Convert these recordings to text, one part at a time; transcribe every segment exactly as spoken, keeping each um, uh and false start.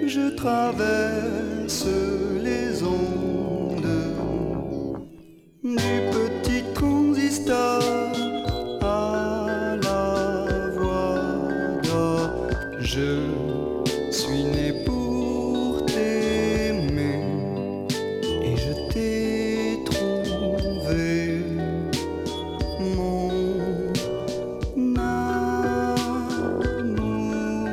je traverse les ondes du petit consistoire à la voix d'or. Je suis né pour t'aimer et je t'ai trouvé, mon amour.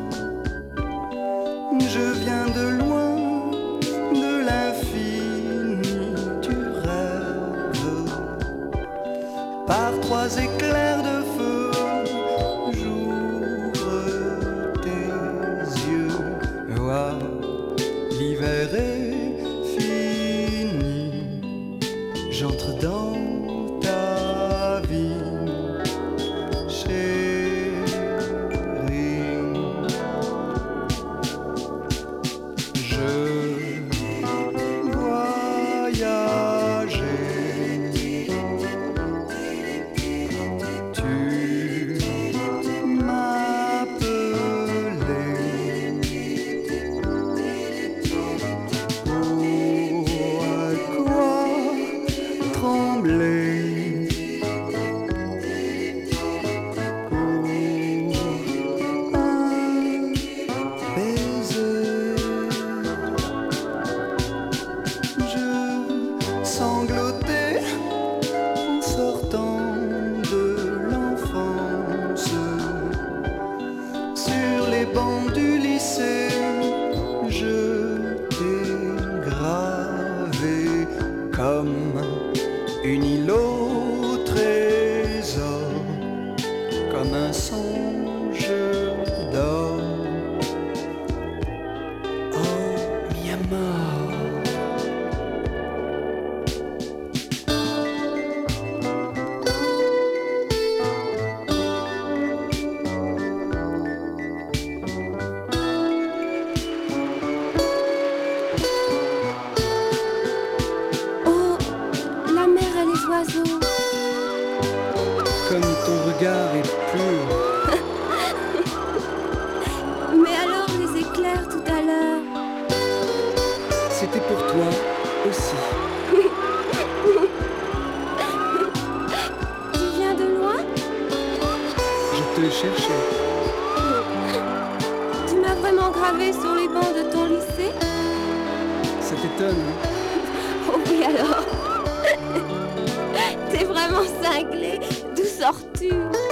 Je viens de loin, de l'infini du rêve. Par trois éclairs de feu, j'ouvre tes yeux. Vois, l'hiver est fini. J'entre dans ta vie, chérie. Je voyageais, tu m'appelais. Pourquoi trembler pour un baiser? Je sanglotais en sortant de l'enfance. Sur les bancs du lycée, je t'ai gravé comme une île au trésor, comme un songe d'or. Oh, mi amor. Oh, la mer et les oiseaux. Comme ton regard est pur. Mais alors les éclairs tout à l'heure. C'était pour toi aussi. Tu viens de loin? Je te cherchais. Tu m'as vraiment gravé sur les bancs de ton lycée? Ça t'étonne, hein? Oh oui alors. T'es vraiment cinglé. D'où sors-tu?